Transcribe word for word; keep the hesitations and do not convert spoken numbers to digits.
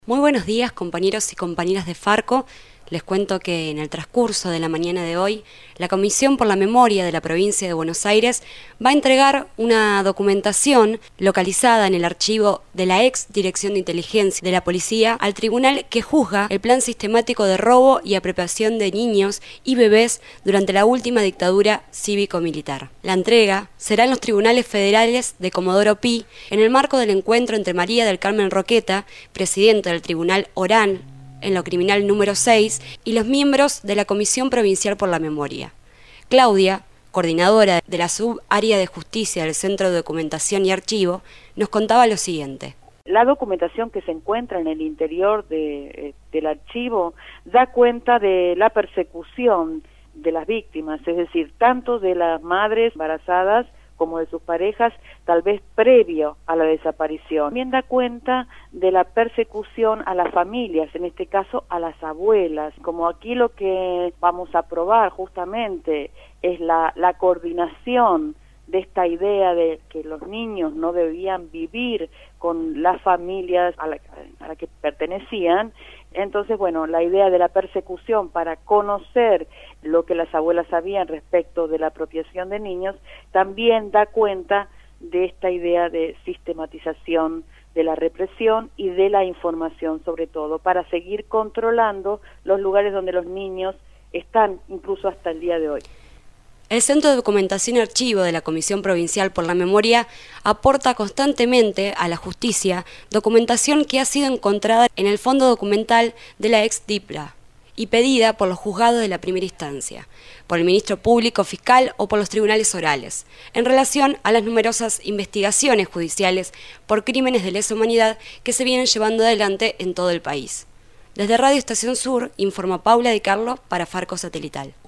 Muy buenos días, compañeros y compañeras de Farco. Les cuento que en el transcurso de la mañana de hoy, la Comisión por la Memoria de la Provincia de Buenos Aires va a entregar una documentación localizada en el archivo de la ex Dirección de Inteligencia de la Policía al tribunal que juzga el plan sistemático de robo y apropiación de niños y bebés durante la última dictadura cívico-militar. La entrega será en los tribunales federales de Comodoro Pi en el marco del encuentro entre María del Carmen Roqueta, presidenta del Tribunal Orán, en lo criminal número seis, y los miembros de la Comisión Provincial por la Memoria. Claudia, coordinadora de la subárea de justicia del Centro de Documentación y Archivo, nos contaba lo siguiente. La documentación que se encuentra en el interior de, eh, del archivo da cuenta de la persecución de las víctimas, es decir, tanto de las madres embarazadas como de sus parejas, tal vez previo a la desaparición. También da cuenta de la persecución a las familias, en este caso a las abuelas. Como aquí lo que vamos a probar justamente es la, la coordinación de esta idea de que los niños no debían vivir con las familias a la, a la que pertenecían. Entonces, bueno, la idea de la persecución para conocer lo que las abuelas sabían respecto de la apropiación de niños, también da cuenta de esta idea de sistematización de la represión y de la información, sobre todo, para seguir controlando los lugares donde los niños están, incluso hasta el día de hoy. El Centro de Documentación y Archivo de la Comisión Provincial por la Memoria aporta constantemente a la justicia documentación que ha sido encontrada en el fondo documental de la ex DIPLA y pedida por los juzgados de la primera instancia, por el ministro público fiscal o por los tribunales orales, en relación a las numerosas investigaciones judiciales por crímenes de lesa humanidad que se vienen llevando adelante en todo el país. Desde Radio Estación Sur, informa Paula Di Carlo para Farco Satelital.